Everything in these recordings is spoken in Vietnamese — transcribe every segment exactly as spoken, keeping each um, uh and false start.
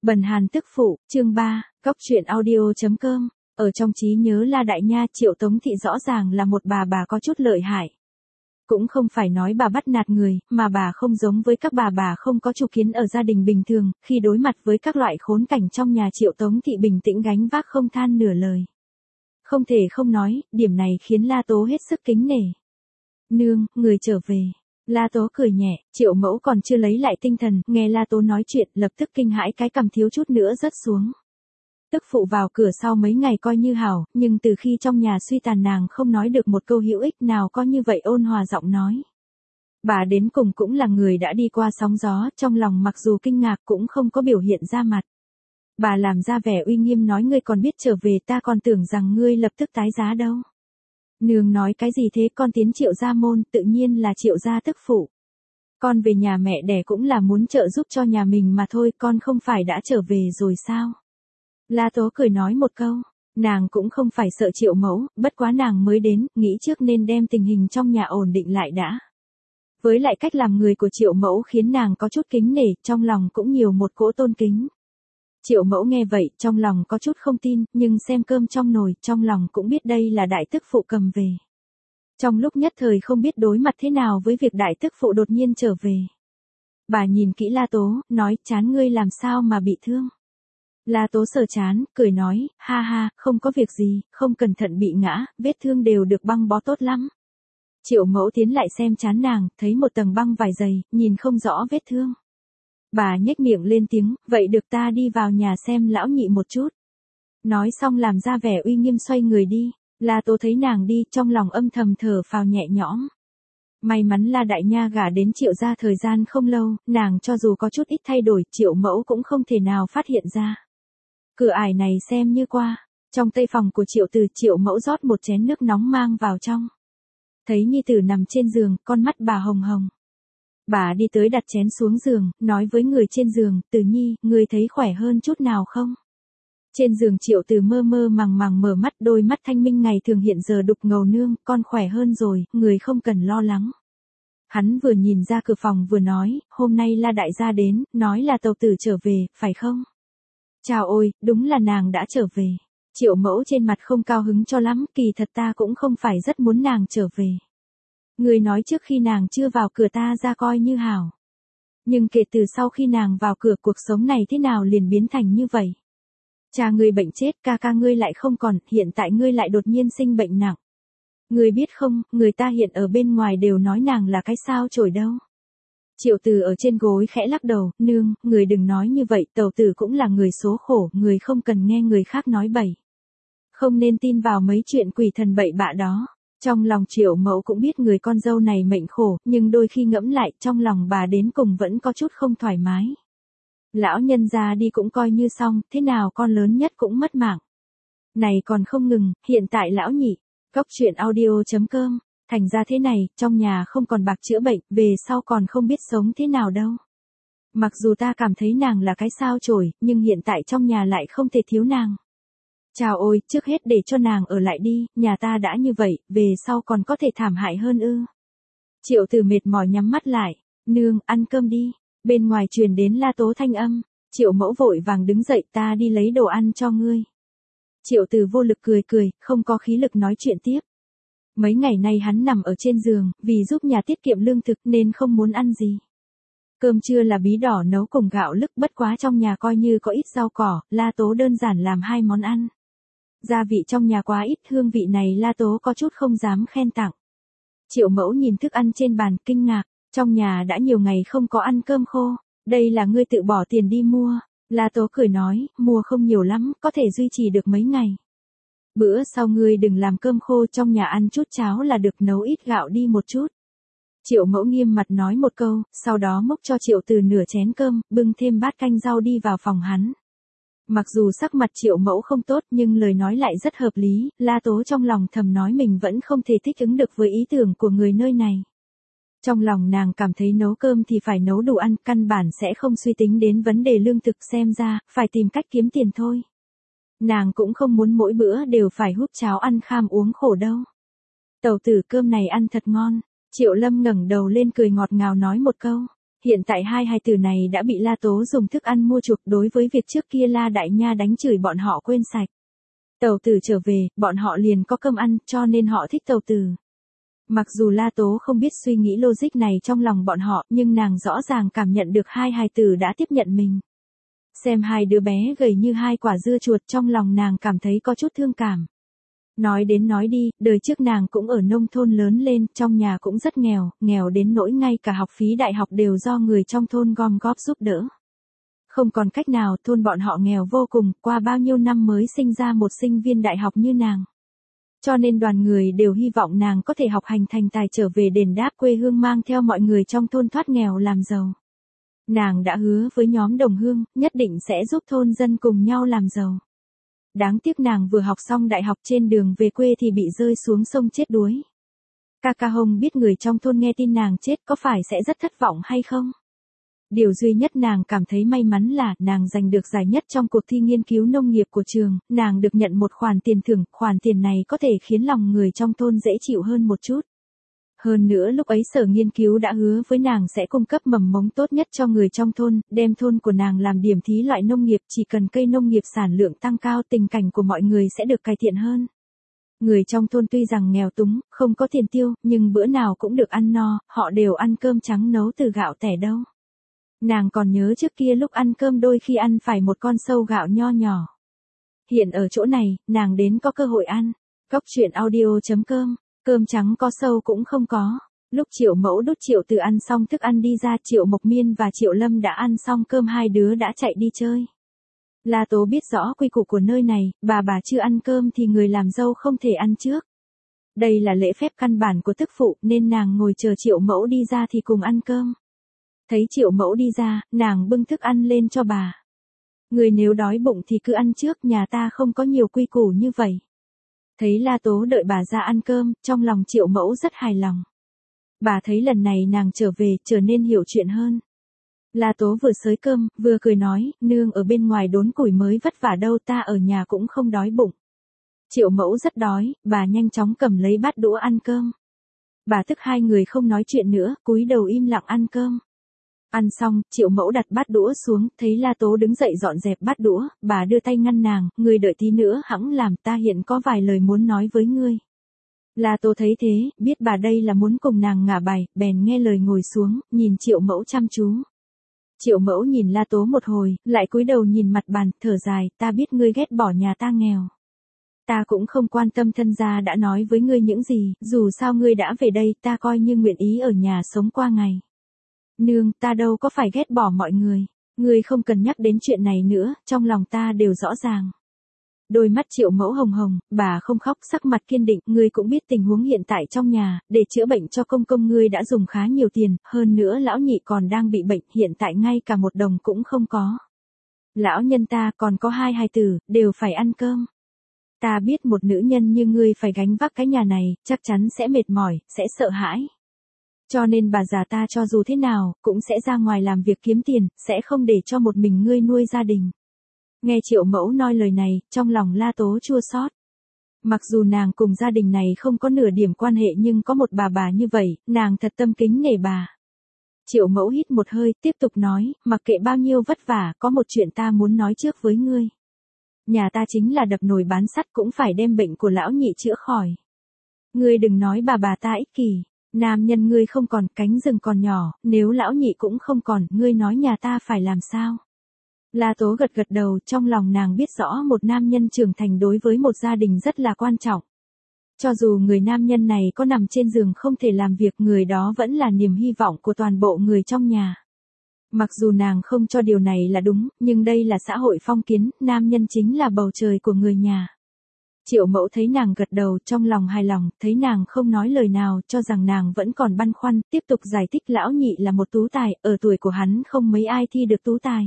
Bần Hàn tức phụ, chương ba, góc truyện audio.com, ở trong trí nhớ La Đại Nha Triệu Tống Thị rõ ràng là một bà bà có chút lợi hại. Cũng không phải nói bà bắt nạt người, mà bà không giống với các bà bà không có chủ kiến ở gia đình bình thường, khi đối mặt với các loại khốn cảnh trong nhà Triệu Tống Thị bình tĩnh gánh vác không than nửa lời. Không thể không nói, điểm này khiến La Tố hết sức kính nể. Nương, người trở về. La Tố cười nhẹ, Triệu Mẫu còn chưa lấy lại tinh thần, nghe La Tố nói chuyện, lập tức kinh hãi cái cằm thiếu chút nữa rớt xuống. Tức phụ vào cửa sau mấy ngày coi như hảo, nhưng từ khi trong nhà suy tàn nàng không nói được một câu hữu ích nào có như vậy ôn hòa giọng nói. Bà đến cùng cũng là người đã đi qua sóng gió, trong lòng mặc dù kinh ngạc cũng không có biểu hiện ra mặt. Bà làm ra vẻ uy nghiêm nói ngươi còn biết trở về, ta còn tưởng rằng ngươi lập tức tái giá đâu. Nương nói cái gì thế, con tiến Triệu gia môn, tự nhiên là Triệu gia tức phụ. Con về nhà mẹ đẻ cũng là muốn trợ giúp cho nhà mình mà thôi, con không phải đã trở về rồi sao? La Tố cười nói một câu, nàng cũng không phải sợ Triệu Mẫu, bất quá nàng mới đến, nghĩ trước nên đem tình hình trong nhà ổn định lại đã. Với lại cách làm người của Triệu Mẫu khiến nàng có chút kính nể, trong lòng cũng nhiều một cỗ tôn kính. Triệu Mẫu nghe vậy, trong lòng có chút không tin, nhưng xem cơm trong nồi, trong lòng cũng biết đây là đại tức phụ cầm về. Trong lúc nhất thời không biết đối mặt thế nào với việc đại tức phụ đột nhiên trở về. Bà nhìn kỹ La Tố, nói, chán ngươi làm sao mà bị thương. La Tố sờ chán, cười nói, ha ha, không có việc gì, không cẩn thận bị ngã, vết thương đều được băng bó tốt lắm. Triệu Mẫu tiến lại xem chán nàng, thấy một tầng băng vải dày, nhìn không rõ vết thương. Bà nhếch miệng lên tiếng, vậy được ta đi vào nhà xem lão nhị một chút. Nói xong làm ra vẻ uy nghiêm xoay người đi, La Tố thấy nàng đi, trong lòng âm thầm thở phào nhẹ nhõm. May mắn La Đại Nha gả đến Triệu gia thời gian không lâu, nàng cho dù có chút ít thay đổi, Triệu Mẫu cũng không thể nào phát hiện ra. Cửa ải này xem như qua, trong tây phòng của Triệu Từ, Triệu Mẫu rót một chén nước nóng mang vào trong. Thấy nhi tử nằm trên giường, con mắt bà hồng hồng. Bà đi tới đặt chén xuống giường, nói với người trên giường, Từ nhi, người thấy khỏe hơn chút nào không? Trên giường Triệu Từ mơ mơ màng màng mở mắt, đôi mắt thanh minh ngày thường hiện giờ đục ngầu, nương, con khỏe hơn rồi, người không cần lo lắng. Hắn vừa nhìn ra cửa phòng vừa nói, hôm nay La đại gia đến, nói là tàu tử trở về, phải không? Chào ôi, đúng là nàng đã trở về. Triệu Mẫu trên mặt không cao hứng cho lắm, kỳ thật ta cũng không phải rất muốn nàng trở về. Người nói trước khi nàng chưa vào cửa ta ra coi như hảo. Nhưng kể từ sau khi nàng vào cửa, cuộc sống này thế nào liền biến thành như vậy? Cha ngươi bệnh chết, ca ca ngươi lại không còn, hiện tại ngươi lại đột nhiên sinh bệnh nặng. Ngươi biết không, người ta hiện ở bên ngoài đều nói nàng là cái sao chổi đâu. Triệu Từ ở trên gối khẽ lắc đầu, nương, người đừng nói như vậy, tàu tử cũng là người số khổ, người không cần nghe người khác nói bậy. Không nên tin vào mấy chuyện quỷ thần bậy bạ đó. Trong lòng Triệu Mẫu cũng biết người con dâu này mệnh khổ, nhưng đôi khi ngẫm lại, trong lòng bà đến cùng vẫn có chút không thoải mái. Lão nhân ra đi cũng coi như xong, thế nào con lớn nhất cũng mất mạng. Này còn không ngừng, hiện tại lão nhị, góc truyện audio.com, thành ra thế này, trong nhà không còn bạc chữa bệnh, về sau còn không biết sống thế nào đâu. Mặc dù ta cảm thấy nàng là cái sao chổi, nhưng hiện tại trong nhà lại không thể thiếu nàng. Chào ôi, trước hết để cho nàng ở lại đi, nhà ta đã như vậy, về sau còn có thể thảm hại hơn ư. Triệu Từ mệt mỏi nhắm mắt lại, nương, ăn cơm đi. Bên ngoài truyền đến La Tố thanh âm, Triệu Mẫu vội vàng đứng dậy, ta đi lấy đồ ăn cho ngươi. Triệu Từ vô lực cười cười, không có khí lực nói chuyện tiếp. Mấy ngày nay hắn nằm ở trên giường, vì giúp nhà tiết kiệm lương thực nên không muốn ăn gì. Cơm trưa là bí đỏ nấu cùng gạo lứt, bất quá trong nhà coi như có ít rau cỏ, La Tố đơn giản làm hai món ăn. Gia vị trong nhà quá ít, hương vị này La Tố có chút không dám khen tặng. Triệu Mẫu nhìn thức ăn trên bàn, kinh ngạc, trong nhà đã nhiều ngày không có ăn cơm khô, đây là ngươi tự bỏ tiền đi mua. La Tố cười nói, mua không nhiều lắm, có thể duy trì được mấy ngày. Bữa sau ngươi đừng làm cơm khô, trong nhà ăn chút cháo là được, nấu ít gạo đi một chút. Triệu Mẫu nghiêm mặt nói một câu, sau đó múc cho Triệu Từ nửa chén cơm, bưng thêm bát canh rau đi vào phòng hắn. Mặc dù sắc mặt Triệu Mẫu không tốt nhưng lời nói lại rất hợp lý, La Tố trong lòng thầm nói mình vẫn không thể thích ứng được với ý tưởng của người nơi này. Trong lòng nàng cảm thấy nấu cơm thì phải nấu đủ ăn, căn bản sẽ không suy tính đến vấn đề lương thực, xem ra, phải tìm cách kiếm tiền thôi. Nàng cũng không muốn mỗi bữa đều phải húp cháo ăn kham uống khổ đâu. Tàu tử, cơm này ăn thật ngon. Triệu Lâm ngẩng đầu lên cười ngọt ngào nói một câu. Hiện tại hai hài tử này đã bị La Tố dùng thức ăn mua chuộc, đối với việc trước kia La Đại Nha đánh chửi bọn họ quên sạch. Tẩu tử trở về, bọn họ liền có cơm ăn, cho nên họ thích tẩu tử. Mặc dù La Tố không biết suy nghĩ logic này trong lòng bọn họ, nhưng nàng rõ ràng cảm nhận được hai hài tử đã tiếp nhận mình. Xem hai đứa bé gầy như hai quả dưa chuột, trong lòng nàng cảm thấy có chút thương cảm. Nói đến nói đi, đời trước nàng cũng ở nông thôn lớn lên, trong nhà cũng rất nghèo, nghèo đến nỗi ngay cả học phí đại học đều do người trong thôn gom góp giúp đỡ. Không còn cách nào, thôn bọn họ nghèo vô cùng, qua bao nhiêu năm mới sinh ra một sinh viên đại học như nàng. Cho nên đoàn người đều hy vọng nàng có thể học hành thành tài trở về đền đáp quê hương, mang theo mọi người trong thôn thoát nghèo làm giàu. Nàng đã hứa với nhóm đồng hương, nhất định sẽ giúp thôn dân cùng nhau làm giàu. Đáng tiếc nàng vừa học xong đại học, trên đường về quê thì bị rơi xuống sông chết đuối. Kaka Hồng biết người trong thôn nghe tin nàng chết có phải sẽ rất thất vọng hay không? Điều duy nhất nàng cảm thấy may mắn là nàng giành được giải nhất trong cuộc thi nghiên cứu nông nghiệp của trường, nàng được nhận một khoản tiền thưởng, khoản tiền này có thể khiến lòng người trong thôn dễ chịu hơn một chút. Hơn nữa lúc ấy sở nghiên cứu đã hứa với nàng sẽ cung cấp mầm mống tốt nhất cho người trong thôn, đem thôn của nàng làm điểm thí loại nông nghiệp, chỉ cần cây nông nghiệp sản lượng tăng cao, tình cảnh của mọi người sẽ được cải thiện hơn. Người trong thôn tuy rằng nghèo túng, không có tiền tiêu, nhưng bữa nào cũng được ăn no, họ đều ăn cơm trắng nấu từ gạo tẻ đâu. Nàng còn nhớ trước kia lúc ăn cơm đôi khi ăn phải một con sâu gạo nho nhỏ. Hiện ở chỗ này, nàng đến có cơ hội ăn. Góc truyện audio chấm com, cơm trắng có sâu cũng không có. Lúc Triệu Mẫu Đút Triệu Từ ăn xong thức ăn đi ra, Triệu Mộc Miên và Triệu Lâm đã ăn xong cơm, hai đứa đã chạy đi chơi. La Tố biết rõ quy củ của nơi này, bà bà chưa ăn cơm thì người làm dâu không thể ăn trước. Đây là lễ phép căn bản của tức phụ, nên nàng ngồi chờ Triệu Mẫu đi ra thì cùng ăn cơm. Thấy Triệu Mẫu đi ra, nàng bưng thức ăn lên cho bà. Người nếu đói bụng thì cứ ăn trước, nhà ta không có nhiều quy củ như vậy. Thấy La Tố đợi bà ra ăn cơm, trong lòng Triệu Mẫu rất hài lòng. Bà thấy lần này nàng trở về, trở nên hiểu chuyện hơn. La Tố vừa xới cơm, vừa cười nói, nương ở bên ngoài đốn củi mới vất vả đâu, ta ở nhà cũng không đói bụng. Triệu Mẫu rất đói, bà nhanh chóng cầm lấy bát đũa ăn cơm. Bà tức hai người không nói chuyện nữa, cúi đầu im lặng ăn cơm. Ăn xong, Triệu Mẫu đặt bát đũa xuống, thấy La Tố đứng dậy dọn dẹp bát đũa, bà đưa tay ngăn nàng, ngươi đợi tí nữa hẵng làm, ta hiện có vài lời muốn nói với ngươi. La Tố thấy thế, biết bà đây là muốn cùng nàng ngả bài, bèn nghe lời ngồi xuống, nhìn Triệu Mẫu chăm chú. Triệu Mẫu nhìn La Tố một hồi, lại cúi đầu nhìn mặt bàn, thở dài, ta biết ngươi ghét bỏ nhà ta nghèo. Ta cũng không quan tâm thân gia đã nói với ngươi những gì, dù sao ngươi đã về đây, ta coi như nguyện ý ở nhà sống qua ngày. Nương, ta đâu có phải ghét bỏ mọi người. Ngươi không cần nhắc đến chuyện này nữa, trong lòng ta đều rõ ràng. Đôi mắt Triệu Mẫu hồng hồng, bà không khóc, sắc mặt kiên định, ngươi cũng biết tình huống hiện tại trong nhà, để chữa bệnh cho công công ngươi đã dùng khá nhiều tiền, hơn nữa lão nhị còn đang bị bệnh, hiện tại ngay cả một đồng cũng không có. Lão nhân ta còn có hai hài tử, đều phải ăn cơm. Ta biết một nữ nhân như ngươi phải gánh vác cái nhà này, chắc chắn sẽ mệt mỏi, sẽ sợ hãi. Cho nên bà già ta cho dù thế nào, cũng sẽ ra ngoài làm việc kiếm tiền, sẽ không để cho một mình ngươi nuôi gia đình. Nghe Triệu Mẫu nói lời này, trong lòng La Tố chua xót. Mặc dù nàng cùng gia đình này không có nửa điểm quan hệ, nhưng có một bà bà như vậy, nàng thật tâm kính nể bà. Triệu Mẫu hít một hơi, tiếp tục nói, mặc kệ bao nhiêu vất vả, có một chuyện ta muốn nói trước với ngươi. Nhà ta chính là đập nồi bán sắt cũng phải đem bệnh của lão nhị chữa khỏi. Ngươi đừng nói bà bà ta ích kỷ. Nam nhân ngươi không còn, cánh rừng còn nhỏ, nếu lão nhị cũng không còn, ngươi nói nhà ta phải làm sao? La Tố gật gật đầu, trong lòng nàng biết rõ một nam nhân trưởng thành đối với một gia đình rất là quan trọng. Cho dù người nam nhân này có nằm trên giường không thể làm việc, người đó vẫn là niềm hy vọng của toàn bộ người trong nhà. Mặc dù nàng không cho điều này là đúng, nhưng đây là xã hội phong kiến, nam nhân chính là bầu trời của người nhà. Triệu Mẫu thấy nàng gật đầu, trong lòng hài lòng, thấy nàng không nói lời nào, cho rằng nàng vẫn còn băn khoăn, tiếp tục giải thích lão nhị là một tú tài, ở tuổi của hắn không mấy ai thi được tú tài.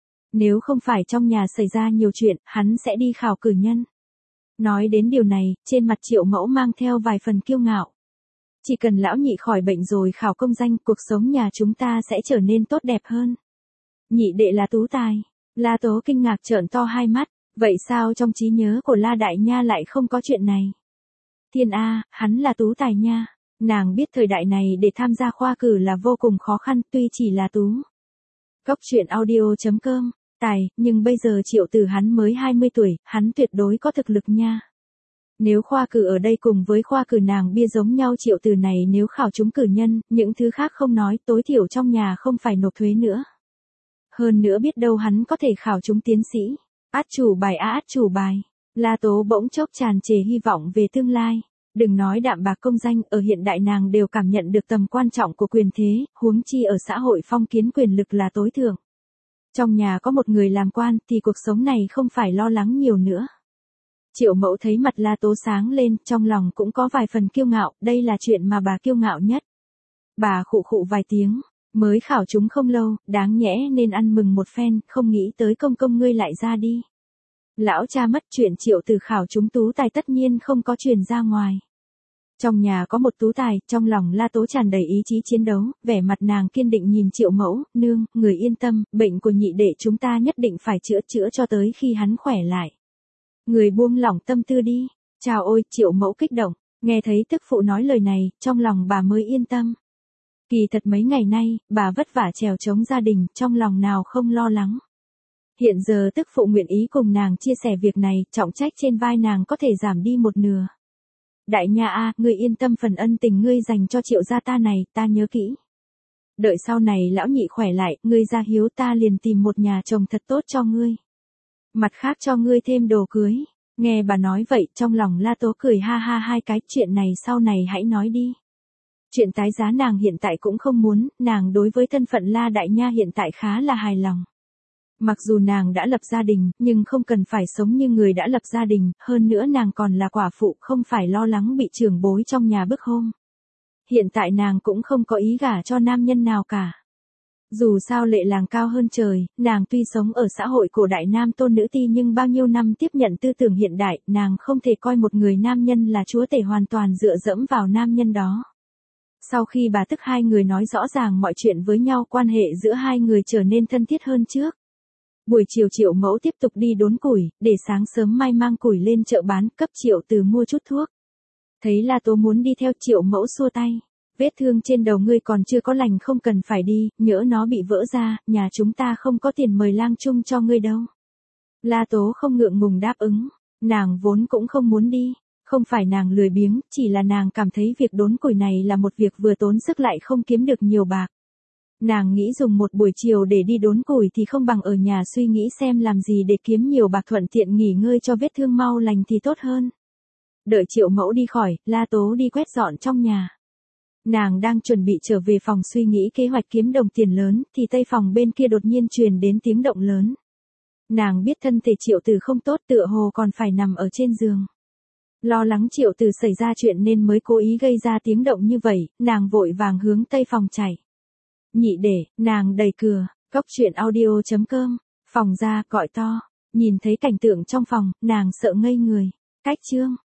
Nếu không phải trong nhà xảy ra nhiều chuyện, hắn sẽ đi khảo cử nhân. Nói đến điều này, trên mặt Triệu Mẫu mang theo vài phần kiêu ngạo. Chỉ cần lão nhị khỏi bệnh rồi khảo công danh, cuộc sống nhà chúng ta sẽ trở nên tốt đẹp hơn. Nhị đệ là tú tài. La Tố kinh ngạc trợn to hai mắt. Vậy sao trong trí nhớ của La Đại Nha lại không có chuyện này? Thiên A, hắn là tú tài nha. Nàng biết thời đại này để tham gia khoa cử là vô cùng khó khăn, tuy chỉ là tú. Góc truyện audio.com, tài, nhưng bây giờ Triệu Tử hắn mới hai mươi tuổi, hắn tuyệt đối có thực lực nha. Nếu khoa cử ở đây cùng với khoa cử nàng bia giống nhau, Triệu Tử này nếu khảo trúng cử nhân, những thứ khác không nói, tối thiểu trong nhà không phải nộp thuế nữa. Hơn nữa biết đâu hắn có thể khảo trúng tiến sĩ. Át chủ bài á át chủ bài. La Tố bỗng chốc tràn trề hy vọng về tương lai. Đừng nói đạm bạc công danh, ở hiện đại nàng đều cảm nhận được tầm quan trọng của quyền thế, huống chi ở xã hội phong kiến quyền lực là tối thượng. Trong nhà có một người làm quan thì cuộc sống này không phải lo lắng nhiều nữa. Triệu Mẫu thấy mặt La Tố sáng lên, trong lòng cũng có vài phần kiêu ngạo, đây là chuyện mà bà kiêu ngạo nhất. Bà khụ khụ vài tiếng, mới khảo chúng không lâu, đáng nhẽ nên ăn mừng một phen, không nghĩ tới công công ngươi lại ra đi. Lão cha mất, chuyện Triệu Tử khảo chúng tú tài tất nhiên không có truyền ra ngoài. Trong nhà có một tú tài, trong lòng La Tố tràn đầy ý chí chiến đấu, vẻ mặt nàng kiên định nhìn Triệu Mẫu, nương, người yên tâm, bệnh của nhị đệ chúng ta nhất định phải chữa chữa cho tới khi hắn khỏe lại. Người buông lỏng tâm tư đi. Chào ôi, Triệu Mẫu kích động, nghe thấy tức phụ nói lời này, trong lòng bà mới yên tâm. Kỳ thật mấy ngày nay, bà vất vả trèo chống gia đình, trong lòng nào không lo lắng. Hiện giờ tức phụ nguyện ý cùng nàng chia sẻ việc này, trọng trách trên vai nàng có thể giảm đi một nửa. Đại nha a, ngươi yên tâm, phần ân tình ngươi dành cho Triệu gia ta này, ta nhớ kỹ. Đợi sau này lão nhị khỏe lại, ngươi ra hiếu ta liền tìm một nhà chồng thật tốt cho ngươi. Mặt khác cho ngươi thêm đồ cưới. Nghe bà nói vậy, trong lòng La Tố cười ha ha hai cái, chuyện này sau này hãy nói đi. Chuyện tái giá nàng hiện tại cũng không muốn, nàng đối với thân phận La Đại Nha hiện tại khá là hài lòng. Mặc dù nàng đã lập gia đình, nhưng không cần phải sống như người đã lập gia đình, hơn nữa nàng còn là quả phụ, không phải lo lắng bị trưởng bối trong nhà bức hôn. Hiện tại nàng cũng không có ý gả cho nam nhân nào cả. Dù sao lệ làng cao hơn trời, nàng tuy sống ở xã hội cổ đại nam tôn nữ ti nhưng bao nhiêu năm tiếp nhận tư tưởng hiện đại, nàng không thể coi một người nam nhân là chúa tể hoàn toàn dựa dẫm vào nam nhân đó. Sau khi bà tức hai người nói rõ ràng mọi chuyện với nhau, quan hệ giữa hai người trở nên thân thiết hơn trước. Buổi chiều Triệu Mẫu tiếp tục đi đốn củi, để sáng sớm mai mang củi lên chợ bán, cấp Triệu Từ mua chút thuốc. Thấy La Tố muốn đi theo, Triệu Mẫu xua tay. Vết thương trên đầu ngươi còn chưa có lành không cần phải đi, nhỡ nó bị vỡ ra, nhà chúng ta không có tiền mời lang chung cho ngươi đâu. La Tố không ngượng ngùng đáp ứng, nàng vốn cũng không muốn đi, không phải nàng lười biếng, chỉ là nàng cảm thấy việc đốn củi này là một việc vừa tốn sức lại không kiếm được nhiều bạc. Nàng nghĩ dùng một buổi chiều để đi đốn củi thì không bằng ở nhà suy nghĩ xem làm gì để kiếm nhiều bạc, thuận tiện nghỉ ngơi cho vết thương mau lành thì tốt hơn. Đợi Triệu Mẫu đi khỏi, La Tố đi quét dọn trong nhà. Nàng đang chuẩn bị trở về phòng suy nghĩ kế hoạch kiếm đồng tiền lớn, thì tây phòng bên kia đột nhiên truyền đến tiếng động lớn. Nàng biết thân thể Triệu Tử không tốt, tựa hồ còn phải nằm ở trên giường. Lo lắng Triệu Tử xảy ra chuyện nên mới cố ý gây ra tiếng động như vậy, nàng vội vàng hướng tây phòng chạy. Nhị để, nàng đẩy cửa, góc truyện audio.com, phòng ra, gọi to. Nhìn thấy cảnh tượng trong phòng, nàng sợ ngây người. Cách chương.